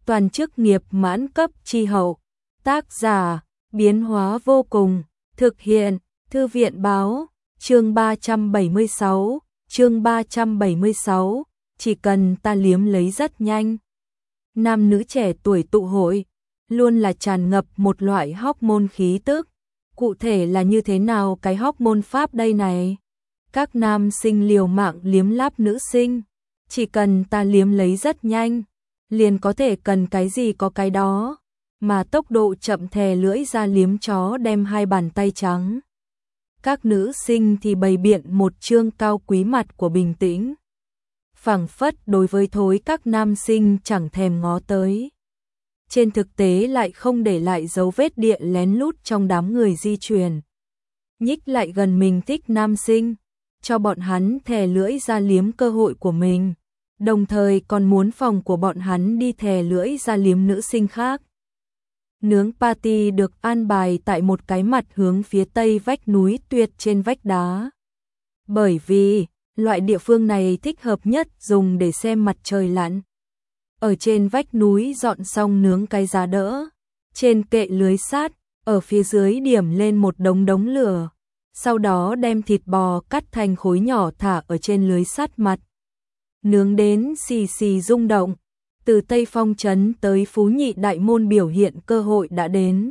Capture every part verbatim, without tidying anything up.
toàn chức nghiệp mãn cấp chi hậu. Tác giả, biến hóa vô cùng, thực hiện, Thư viện báo, chương ba trăm bảy mươi sáu, chương ba trăm bảy mươi sáu, chỉ cần ta liếm lấy rất nhanh. Nam nữ trẻ tuổi tụ hội, luôn là tràn ngập một loại hormone khí tức. Cụ thể là như thế nào cái hormone pháp đây này? Các nam sinh liều mạng liếm láp nữ sinh, chỉ cần ta liếm lấy rất nhanh, liền có thể cần cái gì có cái đó, mà tốc độ chậm thè lưỡi ra liếm chó đem hai bàn tay trắng. Các nữ sinh thì bày biện một trương cao quý mặt của bình tĩnh, phảng phất đối với thối các nam sinh chẳng thèm ngó tới. Trên thực tế lại không để lại dấu vết địa lén lút trong đám người di chuyển. Nhích lại gần mình thích nam sinh, cho bọn hắn thè lưỡi ra liếm cơ hội của mình, đồng thời còn muốn phòng của bọn hắn đi thè lưỡi ra liếm nữ sinh khác. Nướng party được an bài tại một cái mặt hướng phía tây vách núi tuyệt trên vách đá. Bởi vì, loại địa phương này thích hợp nhất dùng để xem mặt trời lặn. Ở trên vách núi dọn xong nướng cái giá đỡ, trên kệ lưới sắt, ở phía dưới điểm lên một đống đống lửa, sau đó đem thịt bò cắt thành khối nhỏ thả ở trên lưới sắt mặt. Nướng đến xì xì rung động, từ Tây Phong trấn tới Phú Nhị Đại Môn biểu hiện cơ hội đã đến.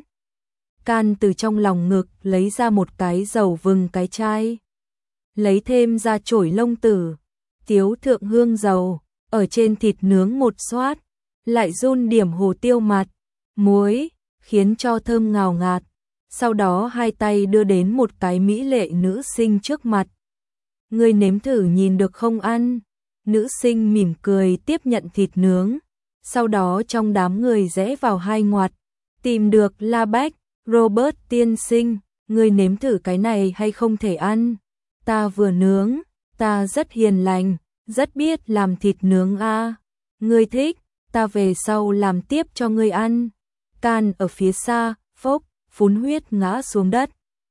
Can từ trong lòng ngực lấy ra một cái dầu vừng cái chai, lấy thêm ra chổi lông tử, tiếu thượng hương dầu, ở trên thịt nướng một xoát, lại run điểm hồ tiêu mặt, muối, khiến cho thơm ngào ngạt. Sau đó hai tay đưa đến một cái mỹ lệ nữ sinh trước mặt. Ngươi nếm thử nhìn được không ăn? Nữ sinh mỉm cười tiếp nhận thịt nướng, sau đó trong đám người rẽ vào hai ngoặt, tìm được La Bách, Robert tiên sinh, ngươi nếm thử cái này hay không thể ăn? Ta vừa nướng, ta rất hiền lành, rất biết làm thịt nướng a. À. Ngươi thích, ta về sau làm tiếp cho ngươi ăn. Can ở phía xa, phốc, phun huyết ngã xuống đất.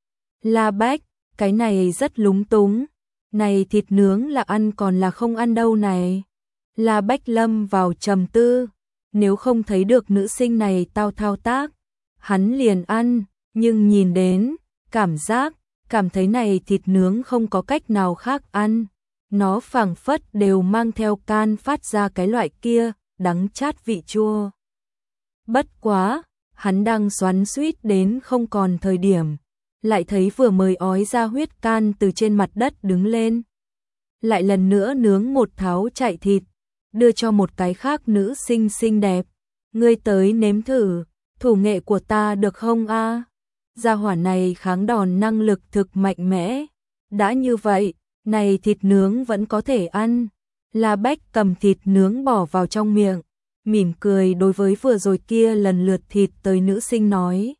La Bách, cái này rất lúng túng. Này thịt nướng là ăn còn là không ăn đâu này. La Bách lâm vào trầm tư, nếu không thấy được nữ sinh này tao thao tác, hắn liền ăn, nhưng nhìn đến, cảm giác, cảm thấy này thịt nướng không có cách nào khác ăn. Nó phảng phất đều mang theo can phát ra cái loại kia, đắng chát vị chua. Bất quá, hắn đang xoắn xuýt đến không còn thời điểm, lại thấy vừa mới ói ra huyết can từ trên mặt đất đứng lên. Lại lần nữa nướng một tháo chạy thịt, đưa cho một cái khác nữ sinh xinh đẹp. Ngươi tới nếm thử, thủ nghệ của ta được không a? Gia hỏa này kháng đòn năng lực thực mạnh mẽ. Đã như vậy, này thịt nướng vẫn có thể ăn. La Bách cầm thịt nướng bỏ vào trong miệng, mỉm cười đối với vừa rồi kia lần lượt thịt tới nữ sinh nói.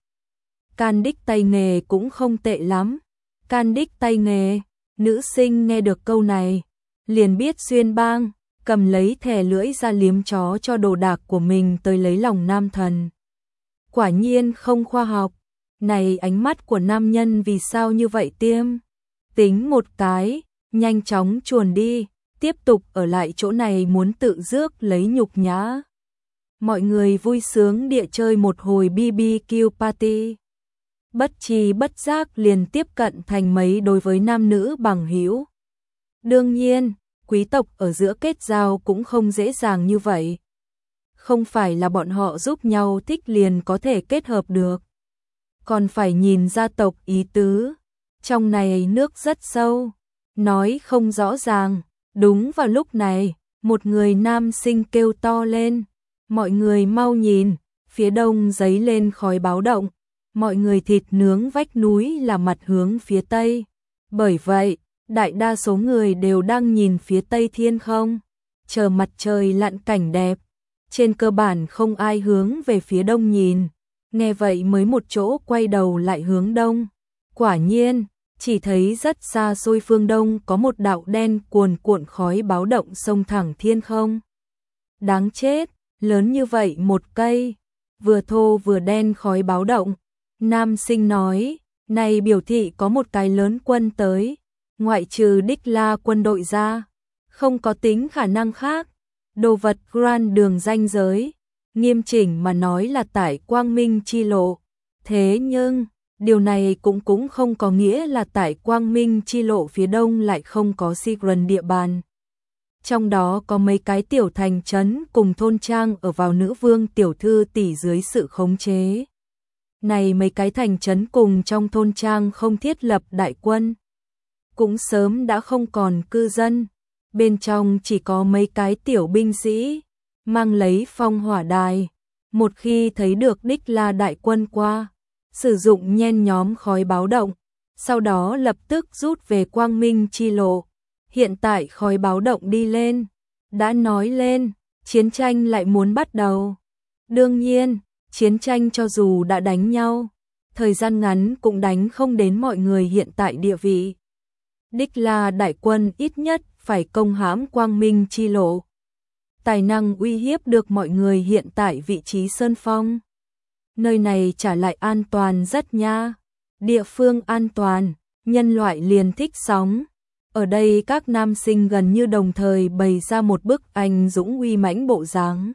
Can đích tay nghề cũng không tệ lắm. Can đích tay nghề, nữ sinh nghe được câu này, liền biết xuyên bang, cầm lấy thè lưỡi ra liếm chó cho đồ đạc của mình tới lấy lòng nam thần. Quả nhiên không khoa học, này ánh mắt của nam nhân vì sao như vậy tiêm? Tính một cái, nhanh chóng chuồn đi, tiếp tục ở lại chỗ này muốn tự rước lấy nhục nhã. Mọi người vui sướng địa chơi một hồi bê bê kiu party. Bất tri bất giác liền tiếp cận thành mấy đối với nam nữ bằng hữu. Đương nhiên, quý tộc ở giữa kết giao cũng không dễ dàng như vậy. Không phải là bọn họ giúp nhau thích liền có thể kết hợp được. Còn phải nhìn gia tộc ý tứ. Trong này nước rất sâu, nói không rõ ràng. Đúng vào lúc này, một người nam sinh kêu to lên. Mọi người mau nhìn, phía đông giấy lên khói báo động. Mọi người thịt nướng vách núi là mặt hướng phía tây. Bởi vậy, đại đa số người đều đang nhìn phía tây thiên không, chờ mặt trời lặn cảnh đẹp. Trên cơ bản không ai hướng về phía đông nhìn. Nghe vậy mới một chỗ quay đầu lại hướng đông. Quả nhiên, chỉ thấy rất xa xôi phương đông có một đạo đen cuồn cuộn khói báo động xông thẳng thiên không. Đáng chết, lớn như vậy một cây, vừa thô vừa đen khói báo động. Nam sinh nói, này biểu thị có một cái lớn quân tới, ngoại trừ đích la quân đội ra, không có tính khả năng khác. Đồ vật grand đường ranh giới, nghiêm chỉnh mà nói là tại Quang Minh chi lộ. Thế nhưng, điều này cũng cũng không có nghĩa là tại Quang Minh chi lộ phía đông lại không có Sigrun địa bàn. Trong đó có mấy cái tiểu thành trấn cùng thôn trang ở vào nữ vương tiểu thư tỷ dưới sự khống chế. Này mấy cái thành trấn cùng trong thôn trang không thiết lập đại quân, cũng sớm đã không còn cư dân, bên trong chỉ có mấy cái tiểu binh sĩ, mang lấy phong hỏa đài, một khi thấy được Đích La đại quân qua, sử dụng nhen nhóm khói báo động, sau đó lập tức rút về Quang Minh chi lộ. Hiện tại khói báo động đi lên, đã nói lên, chiến tranh lại muốn bắt đầu. Đương nhiên, chiến tranh cho dù đã đánh nhau, thời gian ngắn cũng đánh không đến mọi người hiện tại địa vị. Đích La đại quân ít nhất phải công hãm Quang Minh chi lộ. Tài năng uy hiếp được mọi người hiện tại vị trí Sơn Phong. Nơi này trả lại an toàn rất nha. Địa phương an toàn, nhân loại liền thích sống. Ở đây các nam sinh gần như đồng thời bày ra một bức anh dũng uy mãnh bộ dáng.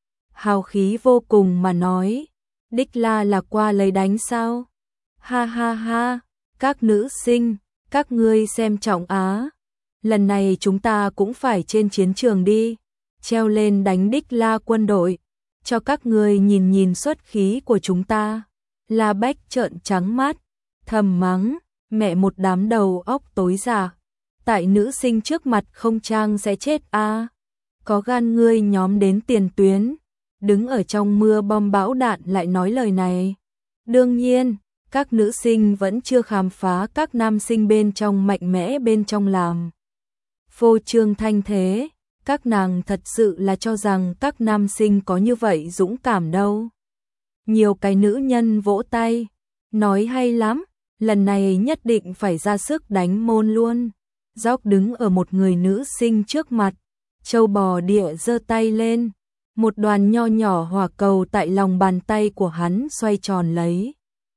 Hào khí vô cùng mà nói, Đích La là qua lấy đánh sao? Ha ha ha, các nữ sinh, các ngươi xem trọng á. Lần này chúng ta cũng phải trên chiến trường đi, treo lên đánh Đích La quân đội, cho các ngươi nhìn nhìn xuất khí của chúng ta. La Bách trợn trắng mắt, thầm mắng, mẹ một đám đầu óc tối già. Tại nữ sinh trước mặt không trang sẽ chết a. À. Có gan ngươi nhóm đến tiền tuyến, đứng ở trong mưa bom bão đạn lại nói lời này. Đương nhiên, các nữ sinh vẫn chưa khám phá các nam sinh bên trong mạnh mẽ bên trong làm. Phô trương thanh thế, các nàng thật sự là cho rằng các nam sinh có như vậy dũng cảm đâu. Nhiều cái nữ nhân vỗ tay, nói hay lắm, lần này nhất định phải ra sức đánh môn luôn. Dóc đứng ở một người nữ sinh trước mặt, châu bò địa giơ tay lên, một đoàn nho nhỏ hỏa cầu tại lòng bàn tay của hắn xoay tròn lấy.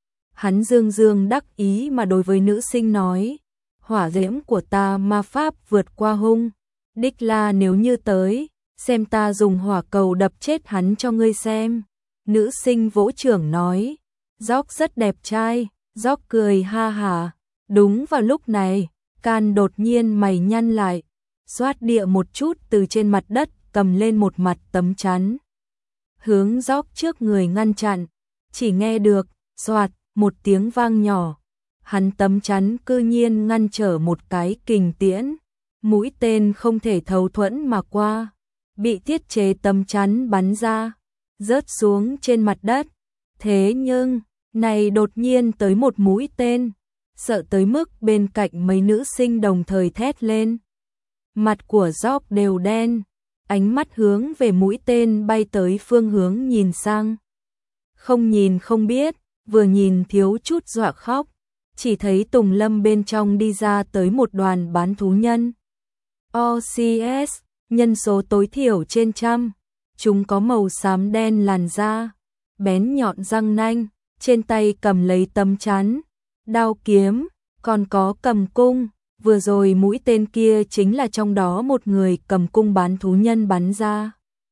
Hắn dương dương đắc ý mà đối với nữ sinh nói, hỏa diễm của ta ma pháp vượt qua hung, Đích La nếu như tới, xem ta dùng hỏa cầu đập chết hắn cho ngươi xem. Nữ sinh vỗ trưởng nói, Dóc rất đẹp trai, Dóc cười ha hả. Đúng vào lúc này, Can đột nhiên mày nhăn lại, xoát địa một chút từ trên mặt đất cầm lên một mặt tấm chắn. Hướng Dóc trước người ngăn chặn, chỉ nghe được, xoạt, một tiếng vang nhỏ. Hắn tấm chắn cư nhiên ngăn trở một cái kình tiễn, mũi tên không thể thấu thuẫn mà qua, bị thiết chế tấm chắn bắn ra, rớt xuống trên mặt đất. Thế nhưng, này đột nhiên tới một mũi tên, sợ tới mức bên cạnh mấy nữ sinh đồng thời thét lên. Mặt của Dóc đều đen, ánh mắt hướng về mũi tên bay tới phương hướng nhìn sang. Không nhìn không biết, vừa nhìn thiếu chút dọa khóc, chỉ thấy Tùng Lâm bên trong đi ra tới một đoàn bán thú nhân. o xê ét, nhân số tối thiểu trên trăm, chúng có màu xám đen làn da, bén nhọn răng nanh, trên tay cầm lấy tấm chắn, đao kiếm, còn có cầm cung, vừa rồi mũi tên kia chính là trong đó một người cầm cung bán thú nhân bắn ra.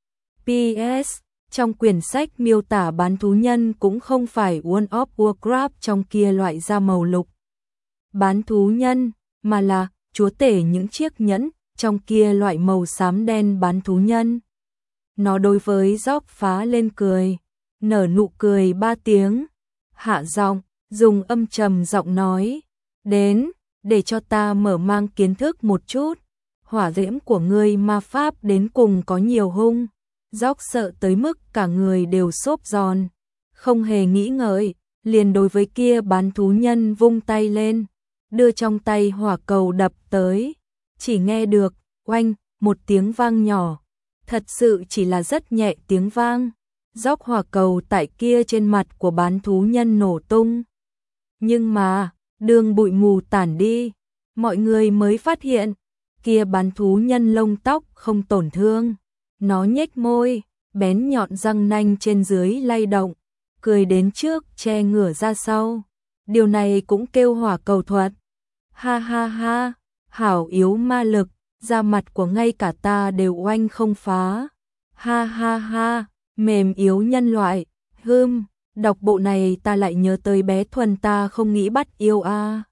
pê ét, trong quyển sách miêu tả bán thú nhân cũng không phải World of Warcraft trong kia loại da màu lục. Bán thú nhân, mà là chúa tể những chiếc nhẫn, trong kia loại màu xám đen bán thú nhân. Nó đối với Dóc phá lên cười, nở nụ cười ba tiếng, hạ giọng, dùng âm trầm giọng nói, đến, để cho ta mở mang kiến thức một chút, hỏa diễm của ngươi ma pháp đến cùng có nhiều hung. Dóc sợ tới mức cả người đều xốp giòn, không hề nghĩ ngợi, liền đối với kia bán thú nhân vung tay lên, đưa trong tay hỏa cầu đập tới, chỉ nghe được, oanh, một tiếng vang nhỏ, thật sự chỉ là rất nhẹ tiếng vang, Dóc hỏa cầu tại kia trên mặt của bán thú nhân nổ tung. Nhưng mà, đường bụi mù tản đi, mọi người mới phát hiện, kia bán thú nhân lông tóc không tổn thương. Nó nhếch môi, bén nhọn răng nanh trên dưới lay động, cười đến trước che ngửa ra sau. Điều này cũng kêu hỏa cầu thuật. Ha ha ha, hảo yếu ma lực, da mặt của ngay cả ta đều oanh không phá. Ha ha ha, mềm yếu nhân loại, hưm, đọc bộ này ta lại nhớ tới bé Thuần ta không nghĩ bắt yêu a.